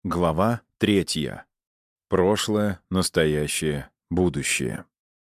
Глава 3. Прошлое, настоящее, будущее.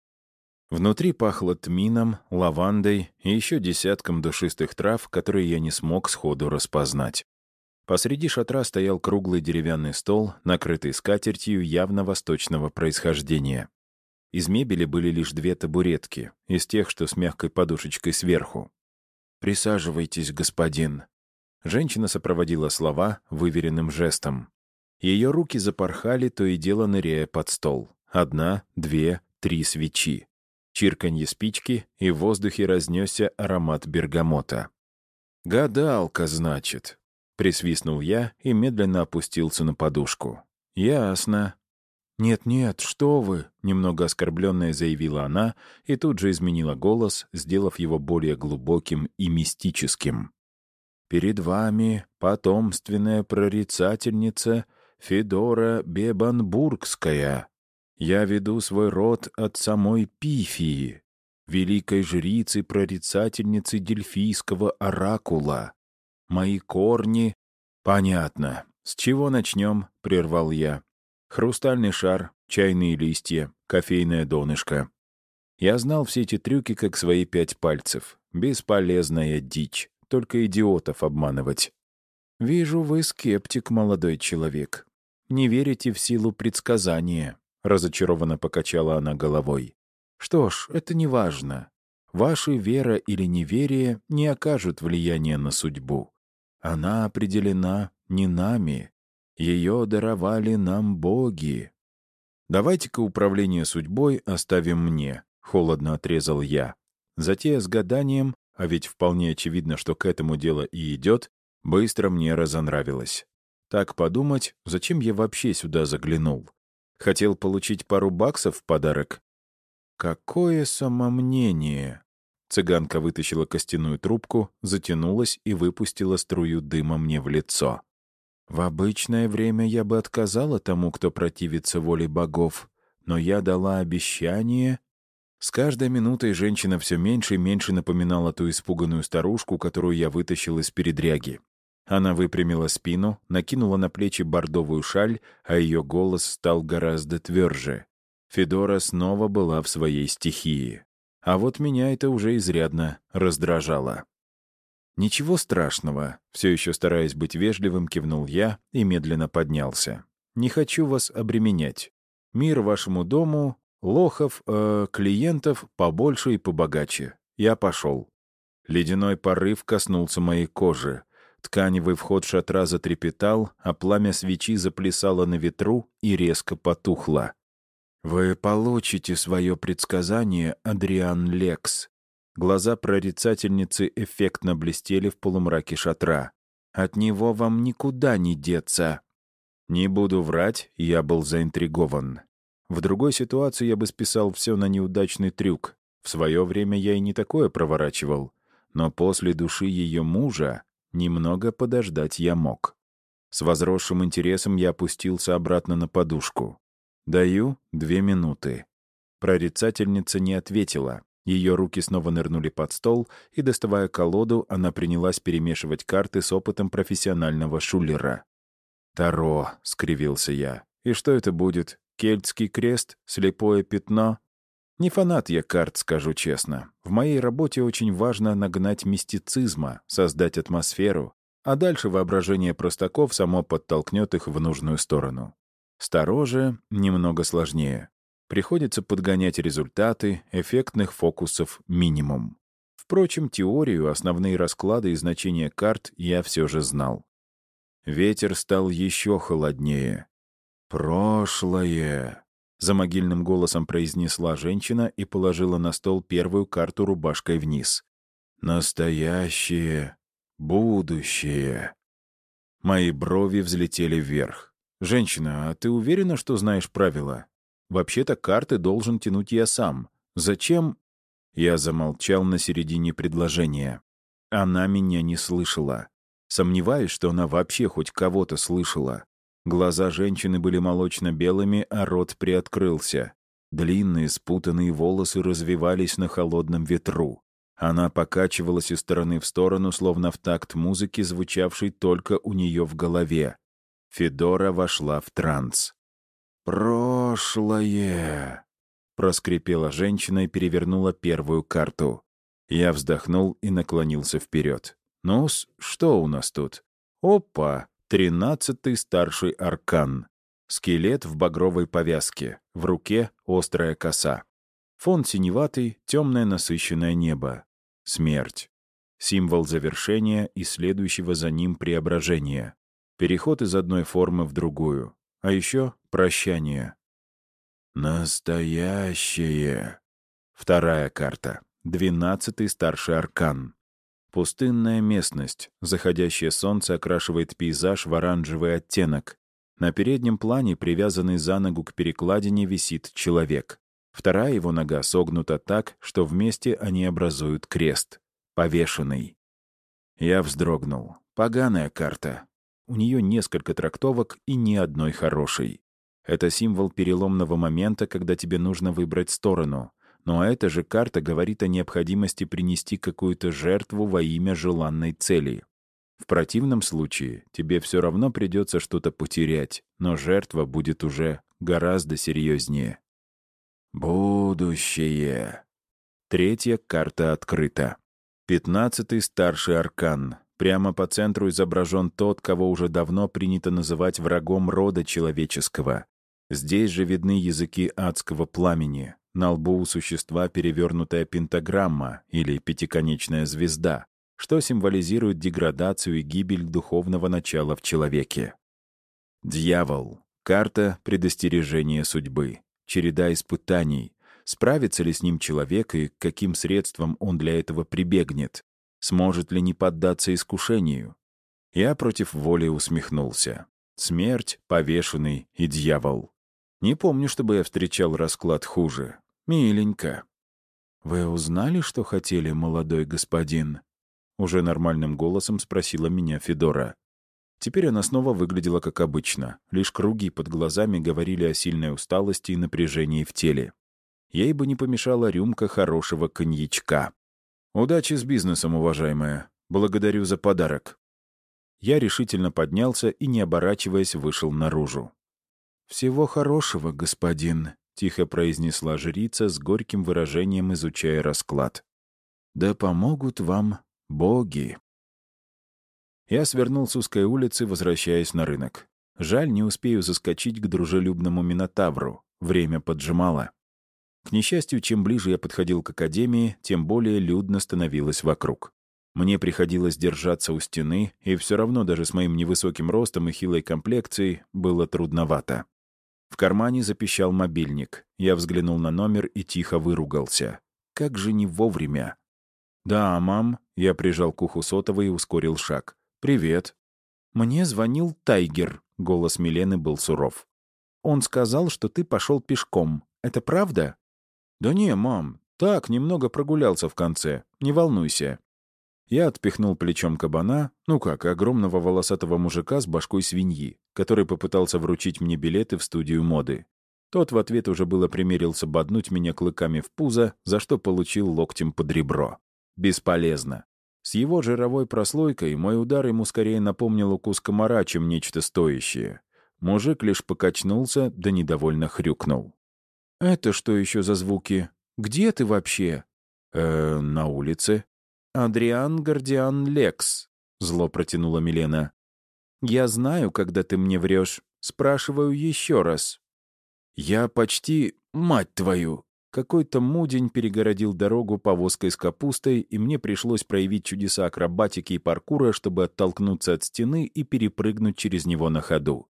Внутри пахло тмином, лавандой и еще десятком душистых трав, которые я не смог сходу распознать. Посреди шатра стоял круглый деревянный стол, накрытый скатертью явно восточного происхождения. Из мебели были лишь две табуретки, из тех, что с мягкой подушечкой сверху. «Присаживайтесь, господин». Женщина сопроводила слова выверенным жестом. Ее руки запорхали, то и дело ныряя под стол. 1, 2, 3 свечи. Чирканье спички, и в воздухе разнесся аромат бергамота. «Гадалка, значит», — присвистнул я и медленно опустился на подушку. «Ясно». «Нет-нет, что вы», — немного оскорбленная заявила она и тут же изменила голос, сделав его более глубоким и мистическим. «Перед вами потомственная прорицательница Федора Бебанбургская. Я веду свой род от самой Пифии, великой жрицы-прорицательницы Дельфийского оракула. Мои корни...» «Понятно. С чего начнем?» — прервал я. «Хрустальный шар, чайные листья, кофейное донышко». Я знал все эти трюки как свои 5 пальцев. Бесполезная дичь. Только идиотов обманывать. «Вижу, вы скептик, молодой человек. Не верите в силу предсказания», — разочарованно покачала она головой. «Что ж, это не важно. Ваша вера или неверие не окажут влияния на судьбу. Она определена не нами. Ее даровали нам боги». «Давайте-ка управление судьбой оставим мне», — холодно отрезал я. Затея с гаданием, а ведь вполне очевидно, что к этому дело и идет, быстро мне разонравилось. Так подумать, зачем я вообще сюда заглянул? Хотел получить пару баксов в подарок? Какое самомнение! Цыганка вытащила костяную трубку, затянулась и выпустила струю дыма мне в лицо. В обычное время я бы отказала тому, кто противится воле богов, но я дала обещание. С каждой минутой женщина все меньше и меньше напоминала ту испуганную старушку, которую я вытащил из передряги. Она выпрямила спину, накинула на плечи бордовую шаль, а ее голос стал гораздо тверже. Федора снова была в своей стихии. А вот меня это уже изрядно раздражало. «Ничего страшного», — все еще стараясь быть вежливым, кивнул я и медленно поднялся. «Не хочу вас обременять. Мир вашему дому, лохов, клиентов побольше и побогаче. Я пошел». Ледяной порыв коснулся моей кожи. Тканевый вход шатра затрепетал, а пламя свечи заплясало на ветру и резко потухло. «Вы получите свое предсказание, Адриан Лекс». Глаза прорицательницы эффектно блестели в полумраке шатра. «От него вам никуда не деться». Не буду врать, я был заинтригован. В другой ситуации я бы списал все на неудачный трюк. В свое время я и не такое проворачивал. Но после души ее мужа немного подождать я мог. С возросшим интересом я опустился обратно на подушку. Даю 2 минуты. Прорицательница не ответила. Ее руки снова нырнули под стол, и, доставая колоду, она принялась перемешивать карты с опытом профессионального шулера. «Таро», — скривился я. «И что это будет? Кельтский крест? Слепое пятно?» Не фанат я карт, скажу честно. В моей работе очень важно нагнать мистицизма, создать атмосферу, а дальше воображение простаков само подтолкнет их в нужную сторону. С Таро же немного сложнее. Приходится подгонять результаты, эффектных фокусов минимум. Впрочем, теорию, основные расклады и значения карт я все же знал. Ветер стал еще холоднее. «Прошлое», — за могильным голосом произнесла женщина и положила на стол первую карту рубашкой вниз. «Настоящее, будущее». Мои брови взлетели вверх. «Женщина, а ты уверена, что знаешь правила? Вообще-то карты должен тянуть я сам. Зачем?» Я замолчал на середине предложения. Она меня не слышала. Сомневаюсь, что она вообще хоть кого-то слышала. Глаза женщины были молочно-белыми, а рот приоткрылся. Длинные спутанные волосы развивались на холодном ветру. Она покачивалась из стороны в сторону, словно в такт музыки, звучавшей только у нее в голове. Федора вошла в транс. «Прошлое!» — проскрипела женщина и перевернула первую карту. Я вздохнул и наклонился вперед. «Ну-с, что у нас тут?» «Опа! 13-й старший аркан. Скелет в багровой повязке. В руке острая коса. Фон синеватый, темное насыщенное небо. Смерть. Символ завершения и следующего за ним преображения. Переход из одной формы в другую. А еще прощание. Настоящее. Вторая карта. 12-й старший аркан. Пустынная местность. Заходящее солнце окрашивает пейзаж в оранжевый оттенок. На переднем плане, привязанный за ногу к перекладине, висит человек. Вторая его нога согнута так, что вместе они образуют крест. Повешенный. Я вздрогнул. Поганая карта. У нее несколько трактовок и ни одной хорошей. Это символ переломного момента, когда тебе нужно выбрать сторону. Но эта же карта говорит о необходимости принести какую-то жертву во имя желанной цели. В противном случае тебе все равно придется что-то потерять, но жертва будет уже гораздо серьезнее. Будущее. Третья карта открыта. 15-й старший аркан. Прямо по центру изображен тот, кого уже давно принято называть врагом рода человеческого. Здесь же видны языки адского пламени. На лбу у существа перевернутая пентаграмма или пятиконечная звезда, что символизирует деградацию и гибель духовного начала в человеке. Дьявол. Карта предостережения судьбы. Череда испытаний. Справится ли с ним человек и к каким средствам он для этого прибегнет? Сможет ли не поддаться искушению? Я против воли усмехнулся. Смерть, повешенный и дьявол. Не помню, чтобы я встречал расклад хуже. Миленько. «Вы узнали, что хотели, молодой господин?» Уже нормальным голосом спросила меня Федора. Теперь она снова выглядела как обычно. Лишь круги под глазами говорили о сильной усталости и напряжении в теле. Ей бы не помешала рюмка хорошего коньячка. «Удачи с бизнесом, уважаемая. Благодарю за подарок». Я решительно поднялся и, не оборачиваясь, вышел наружу. «Всего хорошего, господин», — тихо произнесла жрица с горьким выражением, изучая расклад. «Да помогут вам боги». Я свернул с узкой улицы, возвращаясь на рынок. Жаль, не успею заскочить к дружелюбному Минотавру. Время поджимало. К несчастью, чем ближе я подходил к академии, тем более людно становилось вокруг. Мне приходилось держаться у стены, и все равно даже с моим невысоким ростом и хилой комплекцией было трудновато. В кармане запищал мобильник. Я взглянул на номер и тихо выругался. Как же не вовремя. «Да, мам», — я прижал к уху сотовый и ускорил шаг. «Привет». «Мне звонил Тайгер», — голос Милены был суров. «Он сказал, что ты пошел пешком. Это правда?» «Да не, мам. Так, немного прогулялся в конце. Не волнуйся». Я отпихнул плечом кабана, огромного волосатого мужика с башкой свиньи, который попытался вручить мне билеты в студию моды. Тот в ответ уже было примерился боднуть меня клыками в пузо, за что получил локтем под ребро. Бесполезно. С его жировой прослойкой мой удар ему скорее напомнил укус комара, чем нечто стоящее. Мужик лишь покачнулся, да недовольно хрюкнул. «Это что еще за звуки? Где ты вообще?» На улице». «Адриан Гордиан Лекс», — зло протянула Милена. «Я знаю, когда ты мне врешь. Спрашиваю еще раз». «Я почти... Мать твою!» Какой-то мудень перегородил дорогу повозкой с капустой, и мне пришлось проявить чудеса акробатики и паркура, чтобы оттолкнуться от стены и перепрыгнуть через него на ходу.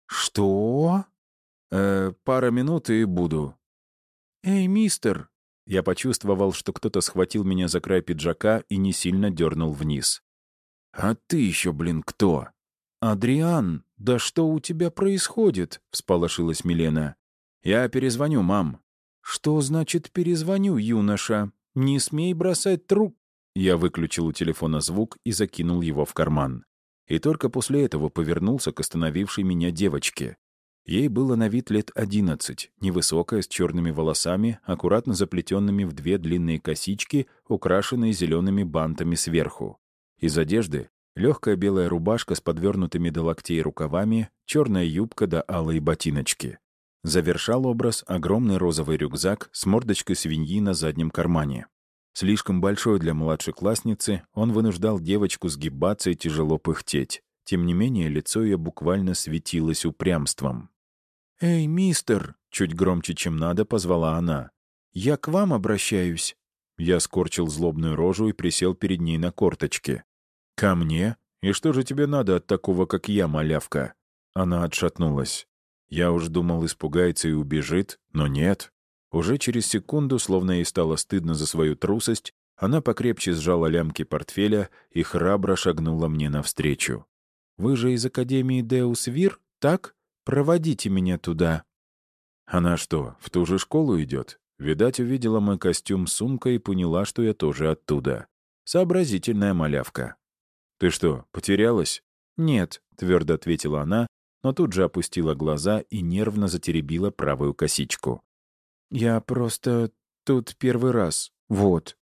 «Что?» «Пара минут и буду». «Эй, мистер!» Я почувствовал, что кто-то схватил меня за край пиджака и не сильно дернул вниз. «А ты еще, кто?» «Адриан, да что у тебя происходит?» — всполошилась Милена. «Я перезвоню, мам». «Что значит перезвоню, юноша? Не смей бросать труп...» Я выключил у телефона звук и закинул его в карман. И только после этого повернулся к остановившей меня девочке. Ей было на вид лет 11, невысокая, с черными волосами, аккуратно заплетенными в 2 длинные косички, украшенные зелеными бантами сверху. Из одежды Легкая белая рубашка с подвернутыми до локтей рукавами, черная юбка да алые ботиночки. Завершал образ огромный розовый рюкзак с мордочкой свиньи на заднем кармане. Слишком большой для младшеклассницы, он вынуждал девочку сгибаться и тяжело пыхтеть. Тем не менее, лицо ее буквально светилось упрямством. «Эй, мистер!» — чуть громче, чем надо, позвала она. «Я к вам обращаюсь». Я скорчил злобную рожу и присел перед ней на корточки. «Ко мне? И что же тебе надо от такого, как я, малявка?» Она отшатнулась. Я уж думал, испугается и убежит, но нет. Уже через секунду, словно ей стало стыдно за свою трусость, она покрепче сжала лямки портфеля и храбро шагнула мне навстречу. «Вы же из Академии Деус Вир, так? Проводите меня туда». Она что, в ту же школу идет? Видать, увидела мой костюм с сумкой и поняла, что я тоже оттуда. Сообразительная малявка. «Ты что, потерялась?» «Нет», — твердо ответила она, но тут же опустила глаза и нервно затеребила правую косичку. «Я просто тут первый раз. Вот».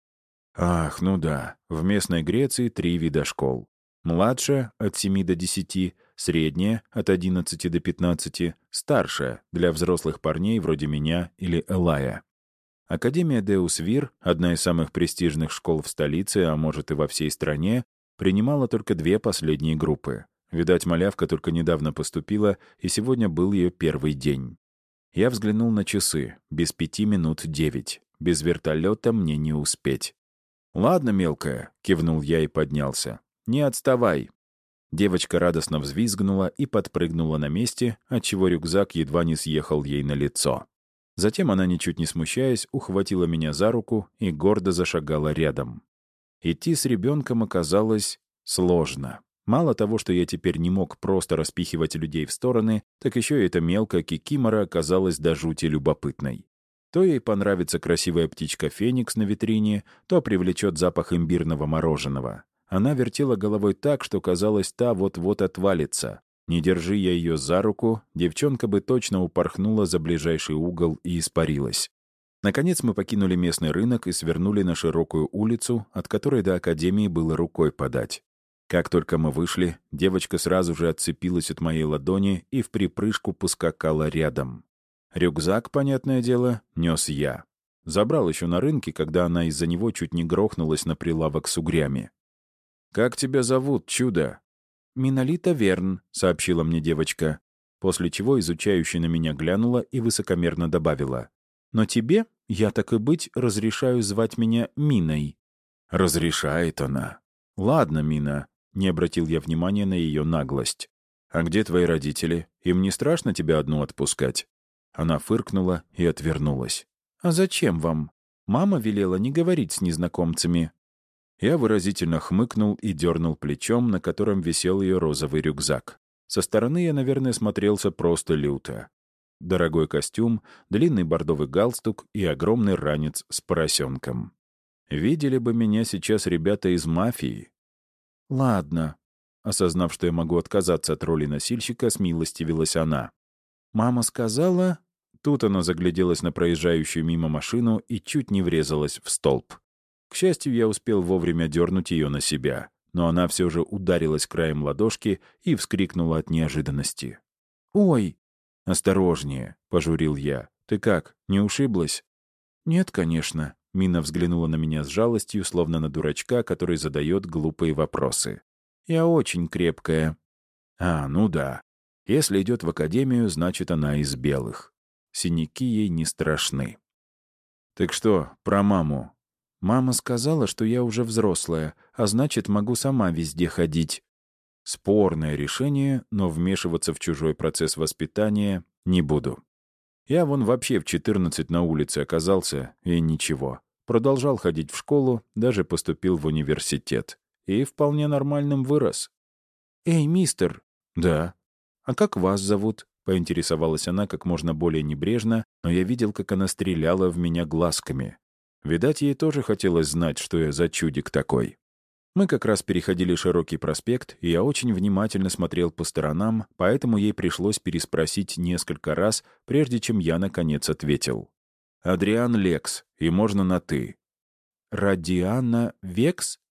Ах, ну да, в местной Греции 3 вида школ. Младшая — от 7 до 10, средняя — от 11 до 15, старшая — для взрослых парней вроде меня или Элая. Академия Деус Вир, одна из самых престижных школ в столице, а может и во всей стране, принимала только 2 последние группы. Видать, малявка только недавно поступила, и сегодня был ее первый день. Я взглянул на часы. Без 5 минут 9. Без вертолета мне не успеть. «Ладно, мелкая», — кивнул я и поднялся. «Не отставай». Девочка радостно взвизгнула и подпрыгнула на месте, отчего рюкзак едва не съехал ей на лицо. Затем она, ничуть не смущаясь, ухватила меня за руку и гордо зашагала рядом. Идти с ребенком оказалось сложно. Мало того, что я теперь не мог просто распихивать людей в стороны, так еще и эта мелкая кикимора оказалась до жути любопытной. То ей понравится красивая птичка Феникс на витрине, то привлечет запах имбирного мороженого. Она вертела головой так, что казалось, та вот-вот отвалится. Не держи я ее за руку, девчонка бы точно упорхнула за ближайший угол и испарилась. Наконец мы покинули местный рынок и свернули на широкую улицу, от которой до академии было рукой подать. Как только мы вышли, девочка сразу же отцепилась от моей ладони и в припрыжку поскакала рядом. Рюкзак, понятное дело, нес я. Забрал еще на рынке, когда она из-за него чуть не грохнулась на прилавок с угрями. «Как тебя зовут, чудо?» «Минолита Верн», — сообщила мне девочка, после чего изучающая на меня глянула и высокомерно добавила. «Но тебе, я так и быть, разрешаю звать меня Миной». «Разрешает она». «Ладно, Мина», — не обратил я внимания на ее наглость. «А где твои родители? Им не страшно тебя одну отпускать?» Она фыркнула и отвернулась. «А зачем вам? Мама велела не говорить с незнакомцами». Я выразительно хмыкнул и дернул плечом, на котором висел ее розовый рюкзак. Со стороны я, наверное, смотрелся просто люто. Дорогой костюм, длинный бордовый галстук и огромный ранец с поросенком. Видели бы меня сейчас ребята из мафии. «Ладно». Осознав, что я могу отказаться от роли носильщика, смилостивилась она. «Мама сказала...» Тут она загляделась на проезжающую мимо машину и чуть не врезалась в столб. К счастью, я успел вовремя дернуть ее на себя, но она все же ударилась краем ладошки и вскрикнула от неожиданности. «Ой!» «Осторожнее», — пожурил я. «Ты как, не ушиблась?» «Нет, конечно». Мина взглянула на меня с жалостью, словно на дурачка, который задает глупые вопросы. «Я очень крепкая». «А, ну да. Если идет в академию, значит, она из белых. Синяки ей не страшны». «Так что, про маму?» «Мама сказала, что я уже взрослая, а значит, могу сама везде ходить». Спорное решение, но вмешиваться в чужой процесс воспитания не буду. Я вон вообще в 14 на улице оказался, и ничего. Продолжал ходить в школу, даже поступил в университет. И вполне нормальным вырос. «Эй, мистер!» «Да». «А как вас зовут?» — поинтересовалась она как можно более небрежно, но я видел, как она стреляла в меня глазками. Видать, ей тоже хотелось знать, что я за чудик такой. Мы как раз переходили широкий проспект, и я очень внимательно смотрел по сторонам, поэтому ей пришлось переспросить несколько раз, прежде чем я, наконец, ответил. «Адриан Лекс, и можно на «ты». «Радиана Векс?»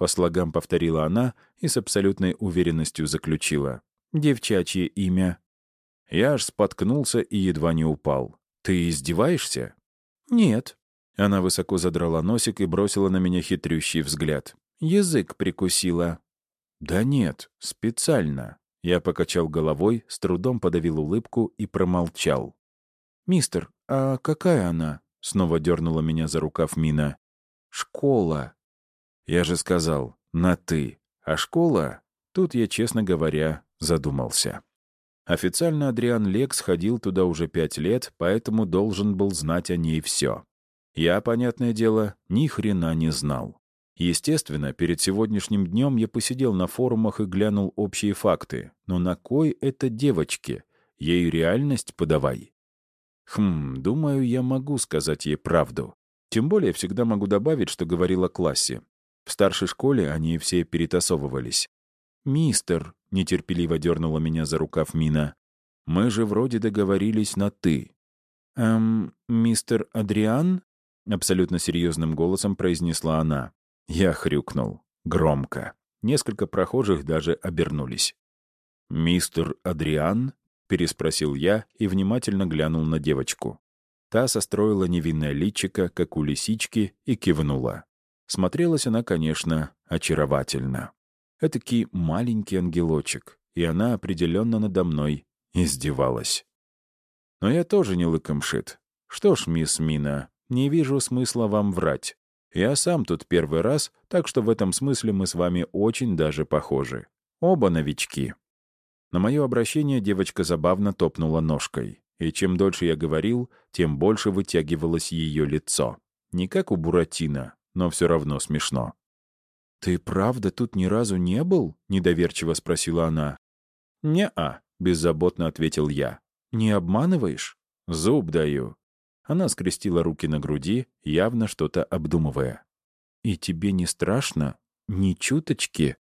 по слогам повторила она и с абсолютной уверенностью заключила. «Девчачье имя». Я аж споткнулся и едва не упал. «Ты издеваешься?» «Нет». Она высоко задрала носик и бросила на меня хитрющий взгляд. «Язык прикусила». «Да нет, специально». Я покачал головой, с трудом подавил улыбку и промолчал. «Мистер, а какая она?» — снова дернула меня за рукав Мина. «Школа». Я же сказал «на «ты». А школа?» Тут я, честно говоря, задумался. Официально Адриан Лекс ходил туда уже 5 лет, поэтому должен был знать о ней все. Я, понятное дело, ни хрена не знал. Естественно, перед сегодняшним днем я посидел на форумах и глянул общие факты. Но на кой это девочке? Ей реальность подавай. Думаю, я могу сказать ей правду. Тем более всегда могу добавить, что говорил о классе. В старшей школе они все перетасовывались. «Мистер», — нетерпеливо дернула меня за рукав Мина, — «мы же вроде договорились на «ты». Мистер Адриан?» — абсолютно серьезным голосом произнесла она. Я хрюкнул. Громко. Несколько прохожих даже обернулись. «Мистер Адриан?» — переспросил я и внимательно глянул на девочку. Та состроила невинное личико, как у лисички, и кивнула. Смотрелась она, конечно, очаровательно. Этакий маленький ангелочек, и она определенно надо мной издевалась. Но я тоже не лыком шит. Что ж, мисс Мина, не вижу смысла вам врать. Я сам тут первый раз, так что в этом смысле мы с вами очень даже похожи. Оба новички». На мое обращение девочка забавно топнула ножкой. И чем дольше я говорил, тем больше вытягивалось ее лицо. Не как у Буратино, но все равно смешно. «Ты правда тут ни разу не был?» — недоверчиво спросила она. «Не-а», — беззаботно ответил я. «Не обманываешь?» «Зуб даю». Она скрестила руки на груди, явно что-то обдумывая. «И тебе не страшно? Ни чуточки?»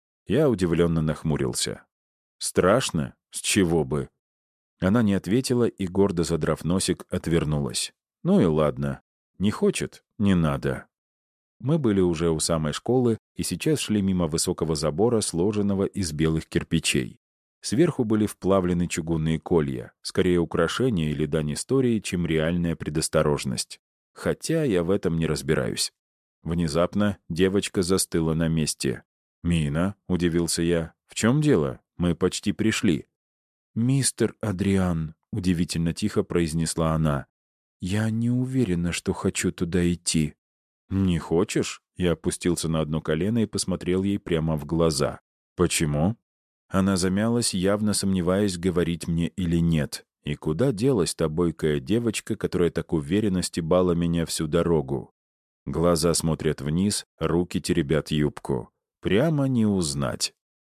Я удивленно нахмурился. «Страшно? С чего бы?» Она не ответила и, гордо задрав носик, отвернулась. «Ну и ладно. Не хочет? Не надо». Мы были уже у самой школы и сейчас шли мимо высокого забора, сложенного из белых кирпичей. Сверху были вплавлены чугунные колья, скорее украшение или дань истории, чем реальная предосторожность. Хотя я в этом не разбираюсь. Внезапно девочка застыла на месте. «Мина», — удивился я, — «в чем дело? Мы почти пришли». «Мистер Адриан», — удивительно тихо произнесла она, — «я не уверена, что хочу туда идти». «Не хочешь?» — я опустился на одно колено и посмотрел ей прямо в глаза. «Почему?» Она замялась, явно сомневаясь, говорить мне или нет. И куда делась та бойкая девочка, которая так уверенно стебала меня всю дорогу? Глаза смотрят вниз, руки теребят юбку. Прямо не узнать.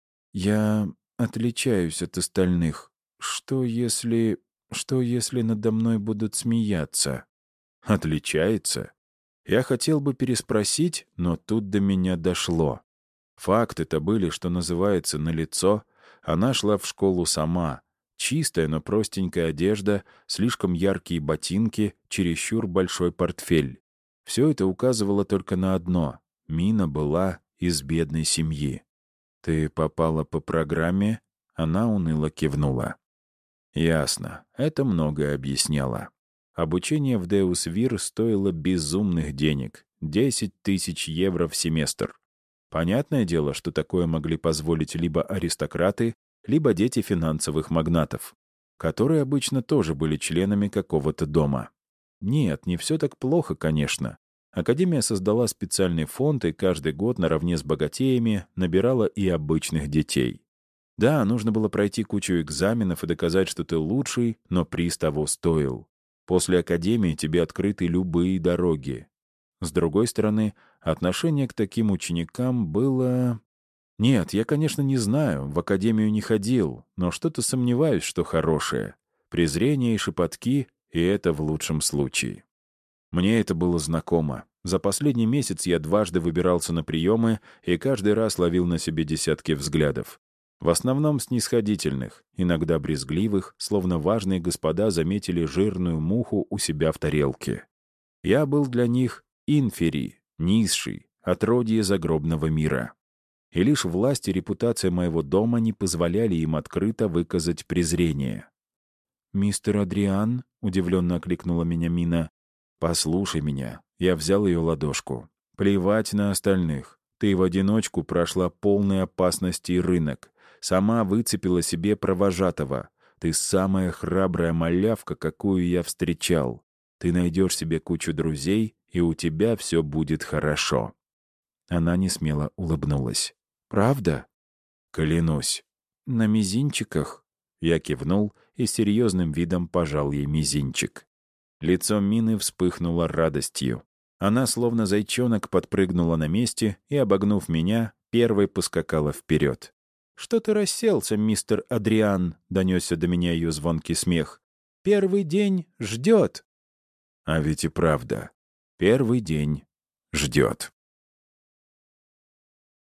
«Я отличаюсь от остальных. Что если надо мной будут смеяться?» «Отличается?» Я хотел бы переспросить, но тут до меня дошло. Факты-то были, что называется, налицо. Она шла в школу сама. Чистая, но простенькая одежда, слишком яркие ботинки, чересчур большой портфель. Все это указывало только на одно. Мина была из бедной семьи. «Ты попала по программе?» Она уныло кивнула. «Ясно. Это многое объясняло. Обучение в Деус Вир стоило безумных денег — 10 тысяч евро в семестр. Понятное дело, что такое могли позволить либо аристократы, либо дети финансовых магнатов, которые обычно тоже были членами какого-то дома. Нет, не все так плохо, конечно. Академия создала специальный фонд и каждый год наравне с богатеями набирала и обычных детей. Да, нужно было пройти кучу экзаменов и доказать, что ты лучший, но приз того стоил. После академии тебе открыты любые дороги. С другой стороны, отношение к таким ученикам было... Нет, я, конечно, не знаю, в академию не ходил, но что-то сомневаюсь, что хорошее. Презрение и шепотки, и это в лучшем случае. Мне это было знакомо. За последний месяц я дважды выбирался на приемы и каждый раз ловил на себе десятки взглядов. В основном снисходительных, иногда брезгливых, словно важные господа заметили жирную муху у себя в тарелке. Я был для них инфери, низший, отродье загробного мира. И лишь власть и репутация моего дома не позволяли им открыто выказать презрение. «Мистер Адриан?» — удивленно окликнула меня Мина. «Послушай меня». Я взял ее ладошку. «Плевать на остальных. Ты в одиночку прошла полной опасности рынок. Сама выцепила себе провожатого. Ты самая храбрая малявка, какую я встречал. Ты найдешь себе кучу друзей, и у тебя все будет хорошо». Она несмело улыбнулась. «Правда?» «Клянусь». «На мизинчиках?» Я кивнул и серьезным видом пожал ей мизинчик. Лицо Мины вспыхнуло радостью. Она, словно зайчонок, подпрыгнула на месте и, обогнув меня, первой поскакала вперед. «Что ты расселся, мистер Адриан?» — донесся до меня ее звонкий смех. «Первый день ждет». А ведь и правда, первый день ждет.